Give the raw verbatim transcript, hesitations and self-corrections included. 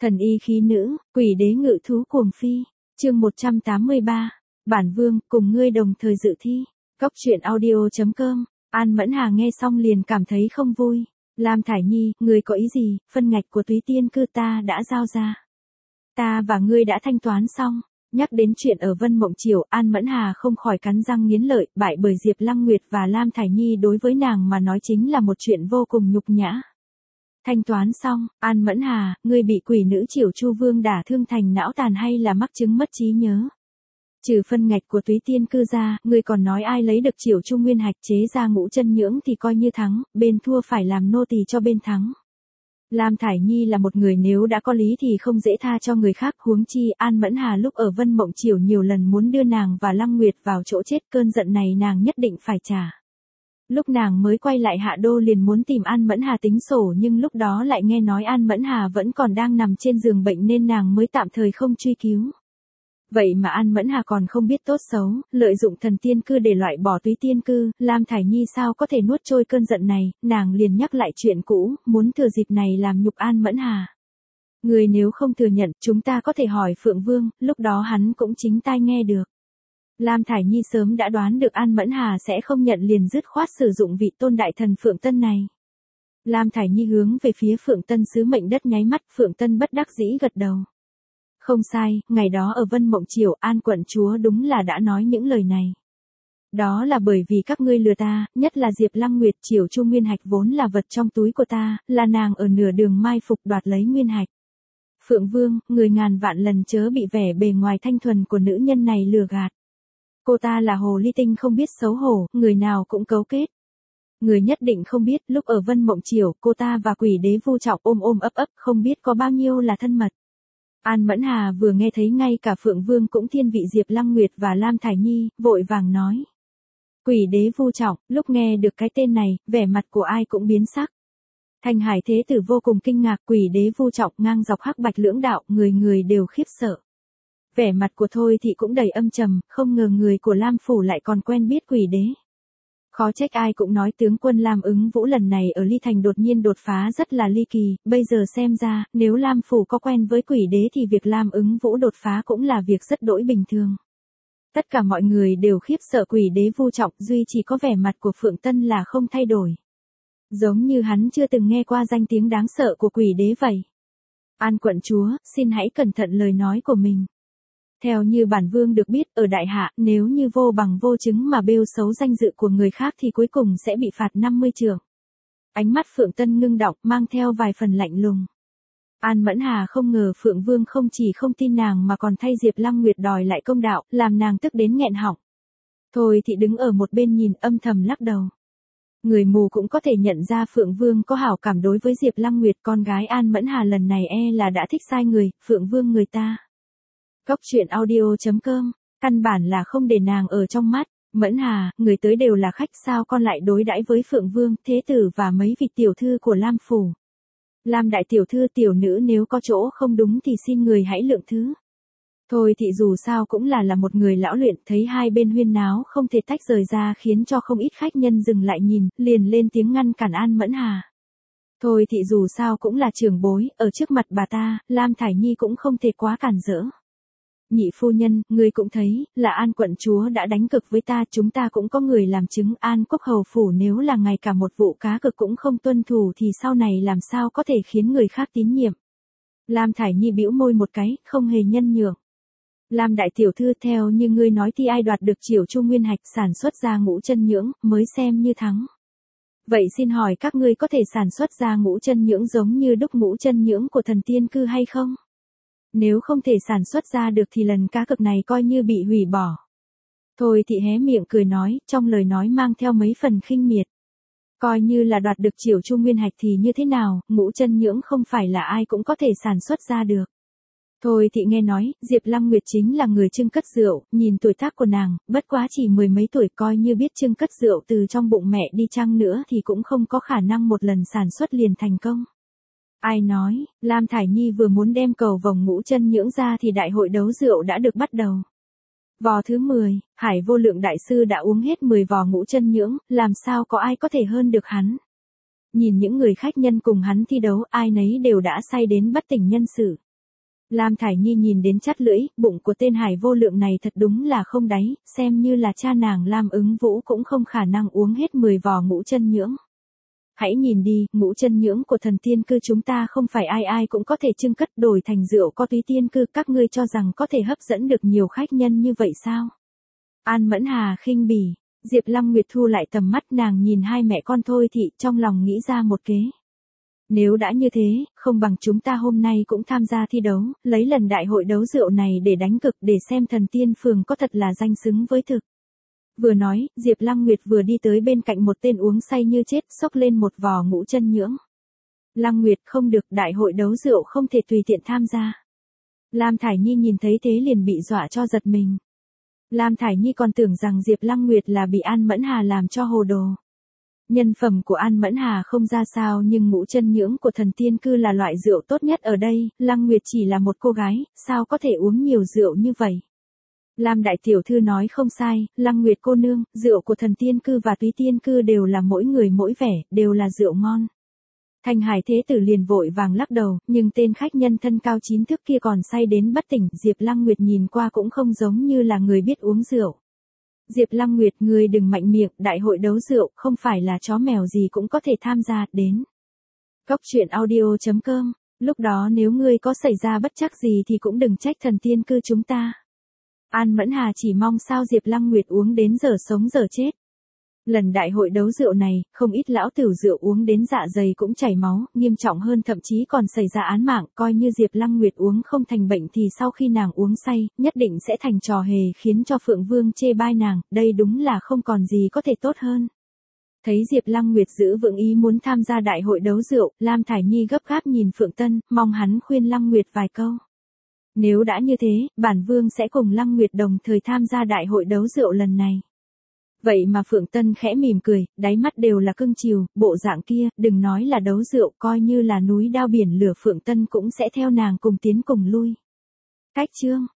Thần y khí nữ, quỷ đế ngự thú cuồng phi. Chương một trăm tám mươi ba. Bản vương cùng ngươi đồng thời dự thi. Cốc truyện audio chấm com. An Mẫn Hà nghe xong liền cảm thấy không vui. Lam Thải Nhi, ngươi có ý gì? Phân ngạch của Túy Tiên cư ta đã giao ra. Ta và ngươi đã thanh toán xong. Nhắc đến chuyện ở Vân Mộng Triều, An Mẫn Hà không khỏi cắn răng nghiến lợi, bại bởi Diệp Lăng Nguyệt và Lam Thải Nhi đối với nàng mà nói chính là một chuyện vô cùng nhục nhã. Thanh toán xong, An Mẫn Hà, ngươi bị quỷ nữ Triều Chu Vương đả thương thành não tàn hay là mắc chứng mất trí nhớ? Trừ phân ngạch của Túy Tiên cư ra, ngươi còn nói ai lấy được Triều Chu Nguyên Hạch chế ra Ngũ Chân Nhưỡng thì coi như thắng, bên thua phải làm nô tỳ cho bên thắng. Lam Thải Nhi là một người nếu đã có lý thì không dễ tha cho người khác, huống chi An Mẫn Hà lúc ở Vân Mộng Triều nhiều lần muốn đưa nàng và Lăng Nguyệt vào chỗ chết, cơn giận này nàng nhất định phải trả. Lúc nàng mới quay lại Hạ Đô liền muốn tìm An Mẫn Hà tính sổ, nhưng lúc đó lại nghe nói An Mẫn Hà vẫn còn đang nằm trên giường bệnh nên nàng mới tạm thời không truy cứu. Vậy mà An Mẫn Hà còn không biết tốt xấu, lợi dụng thần tiên cư để loại bỏ Túy Tiên cư, Lam Thải Nhi sao có thể nuốt trôi cơn giận này, nàng liền nhắc lại chuyện cũ, muốn thừa dịp này làm nhục An Mẫn Hà. Người nếu không thừa nhận, chúng ta có thể hỏi Phượng Vương, lúc đó hắn cũng chính tai nghe được. Lam Thải Nhi sớm đã đoán được An Mẫn Hà sẽ không nhận, liền dứt khoát sử dụng vị tôn đại thần Phượng Tân này. Lam Thải Nhi hướng về phía Phượng Tân sứ mệnh đất nháy mắt, Phượng Tân bất đắc dĩ gật đầu. Không sai, ngày đó ở Vân Mộng Triều, An quận chúa đúng là đã nói những lời này. Đó là bởi vì các ngươi lừa ta, nhất là Diệp Lăng Nguyệt. Triều Chu Nguyên Hạch vốn là vật trong túi của ta, là nàng ở nửa đường mai phục đoạt lấy Nguyên Hạch. Phượng Vương, người ngàn vạn lần chớ bị vẻ bề ngoài thanh thuần của nữ nhân này lừa gạt. Cô ta là hồ ly tinh không biết xấu hổ, người nào cũng cấu kết. Người nhất định không biết, lúc ở Vân Mộng Triều, cô ta và quỷ đế Vu Trọng ôm ôm ấp ấp, không biết có bao nhiêu là thân mật. An Mẫn Hà vừa nghe thấy ngay cả Phượng Vương cũng thiên vị Diệp Lăng Nguyệt và Lam Thải Nhi, vội vàng nói. Quỷ đế Vu Trọng, lúc nghe được cái tên này, vẻ mặt của ai cũng biến sắc. Thanh Hải Thế Tử vô cùng kinh ngạc, quỷ đế Vu Trọng ngang dọc hắc bạch lưỡng đạo, người người đều khiếp sợ. Vẻ mặt của Thôi Thị cũng đầy âm trầm, không ngờ người của Lam Phủ lại còn quen biết quỷ đế. Khó trách ai cũng nói tướng quân Lam Ứng Vũ lần này ở Ly Thành đột nhiên đột phá rất là ly kỳ, bây giờ xem ra, nếu Lam Phủ có quen với quỷ đế thì việc Lam Ứng Vũ đột phá cũng là việc rất đỗi bình thường. Tất cả mọi người đều khiếp sợ quỷ đế Vu Trọng, duy chỉ có vẻ mặt của Phượng Tân là không thay đổi. Giống như hắn chưa từng nghe qua danh tiếng đáng sợ của quỷ đế vậy. An quận chúa, xin hãy cẩn thận lời nói của mình. Theo như bản vương được biết, ở Đại Hạ, nếu như vô bằng vô chứng mà bêu xấu danh dự của người khác thì cuối cùng sẽ bị phạt năm mươi trượng. Ánh mắt Phượng Tân ngưng đọng, mang theo vài phần lạnh lùng. An Mẫn Hà không ngờ Phượng Vương không chỉ không tin nàng mà còn thay Diệp Lăng Nguyệt đòi lại công đạo, làm nàng tức đến nghẹn họng. Thôi thì đứng ở một bên nhìn âm thầm lắc đầu. Người mù cũng có thể nhận ra Phượng Vương có hảo cảm đối với Diệp Lăng Nguyệt, con gái An Mẫn Hà lần này e là đã thích sai người, Phượng Vương người ta. Cốc truyện audio chấm com, căn bản là không để nàng ở trong mắt. Mẫn Hà, người tới đều là khách, sao con lại đối đãi với Phượng Vương, Thế Tử và mấy vị tiểu thư của Lam Phủ? Lam đại tiểu thư, tiểu nữ nếu có chỗ không đúng thì xin người hãy lượng thứ. Thôi thì dù sao cũng là là một người lão luyện, thấy hai bên huyên náo không thể tách rời ra khiến cho không ít khách nhân dừng lại nhìn, liền lên tiếng ngăn cản An Mẫn Hà. Thôi thì dù sao cũng là trưởng bối, ở trước mặt bà ta, Lam Thải Nhi cũng không thể quá cản rỡ. Nhị phu nhân, ngươi cũng thấy, là An quận chúa đã đánh cực với ta, chúng ta cũng có người làm chứng. An Quốc hầu phủ nếu là ngay cả một vụ cá cược cũng không tuân thủ thì sau này làm sao có thể khiến người khác tín nhiệm. Lam Thải Nhi bĩu môi một cái, không hề nhân nhượng. Lam đại tiểu thư, theo như ngươi nói thì ai đoạt được Triều Chu Nguyên Hạch sản xuất ra Ngũ Chân Nhưỡng mới xem như thắng. Vậy xin hỏi các ngươi có thể sản xuất ra Ngũ Chân Nhưỡng giống như đúc Ngũ Chân Nhưỡng của thần tiên cư hay không? Nếu không thể sản xuất ra được thì lần cá cược này coi như bị hủy bỏ. Thôi thì hé miệng cười nói, trong lời nói mang theo mấy phần khinh miệt. Coi như là đoạt được Triều Chu Nguyên Hạch thì như thế nào, Ngũ Chân Nhưỡng không phải là ai cũng có thể sản xuất ra được. Thôi thì nghe nói, Diệp Lăng Nguyệt chính là người trưng cất rượu, nhìn tuổi tác của nàng, bất quá chỉ mười mấy tuổi, coi như biết trưng cất rượu từ trong bụng mẹ đi chăng nữa thì cũng không có khả năng một lần sản xuất liền thành công. Ai nói, Lam Thải Nhi vừa muốn đem cầu vòng Ngũ Chân Nhưỡng ra thì đại hội đấu rượu đã được bắt đầu. Vò thứ mười, Hải Vô Lượng đại sư đã uống hết mười vò Ngũ Chân Nhưỡng, làm sao có ai có thể hơn được hắn. Nhìn những người khách nhân cùng hắn thi đấu, ai nấy đều đã say đến bất tỉnh nhân sự. Lam Thải Nhi nhìn đến chắt lưỡi, bụng của tên Hải vô lượng này thật đúng là không đáy, xem như là cha nàng Lam Ứng Vũ cũng không khả năng uống hết mười vò ngũ chân nhưỡng. Hãy nhìn đi, ngũ chân nhưỡng của thần tiên cư chúng ta không phải ai ai cũng có thể trưng cất đổi thành rượu có túy tiên cư, các ngươi cho rằng có thể hấp dẫn được nhiều khách nhân như vậy sao? An Mẫn Hà khinh bỉ, Diệp Lăng Nguyệt thu lại tầm mắt, nàng nhìn hai mẹ con Thôi Thị, trong lòng nghĩ ra một kế. Nếu đã như thế, không bằng chúng ta hôm nay cũng tham gia thi đấu, lấy lần đại hội đấu rượu này để đánh cực, để xem thần tiên phường có thật là danh xứng với thực. Vừa nói, Diệp Lăng Nguyệt vừa đi tới bên cạnh một tên uống say như chết, xốc lên một vò ngũ chân nhưỡng. Lăng Nguyệt, không được, đại hội đấu rượu không thể tùy tiện tham gia. Lam Thải Nhi nhìn thấy thế liền bị dọa cho giật mình. Lam Thải Nhi còn tưởng rằng Diệp Lăng Nguyệt là bị An Mẫn Hà làm cho hồ đồ. Nhân phẩm của An Mẫn Hà không ra sao, nhưng ngũ chân nhưỡng của thần tiên cư là loại rượu tốt nhất ở đây, Lăng Nguyệt chỉ là một cô gái, sao có thể uống nhiều rượu như vậy? Lam đại tiểu thư nói không sai, Lăng Nguyệt cô nương, rượu của thần tiên cư và túy tiên cư đều là mỗi người mỗi vẻ, đều là rượu ngon. Thanh Hải thế tử liền vội vàng lắc đầu, nhưng tên khách nhân thân cao chín thước kia còn say đến bất tỉnh, Diệp Lăng Nguyệt nhìn qua cũng không giống như là người biết uống rượu. Diệp Lăng Nguyệt, ngươi đừng mạnh miệng, đại hội đấu rượu không phải là chó mèo gì cũng có thể tham gia, đến. Cốc truyện audio chấm com, lúc đó nếu ngươi có xảy ra bất trắc gì thì cũng đừng trách thần tiên cư chúng ta. An Mẫn Hà chỉ mong sao Diệp Lăng Nguyệt uống đến giờ sống giờ chết. Lần đại hội đấu rượu này, không ít lão tử rượu uống đến dạ dày cũng chảy máu, nghiêm trọng hơn thậm chí còn xảy ra án mạng, coi như Diệp Lăng Nguyệt uống không thành bệnh thì sau khi nàng uống say, nhất định sẽ thành trò hề khiến cho Phượng Vương chê bai nàng, đây đúng là không còn gì có thể tốt hơn. Thấy Diệp Lăng Nguyệt giữ vững ý muốn tham gia đại hội đấu rượu, Lam Thải Nhi gấp gáp nhìn Phượng Tân, mong hắn khuyên Lăng Nguyệt vài câu. Nếu đã như thế, bản vương sẽ cùng Lăng Nguyệt đồng thời tham gia đại hội đấu rượu lần này. Vậy mà Phượng Tân khẽ mỉm cười, đáy mắt đều là cưng chiều, bộ dạng kia, đừng nói là đấu rượu, coi như là núi đao biển lửa Phượng Tân cũng sẽ theo nàng cùng tiến cùng lui. Cách chương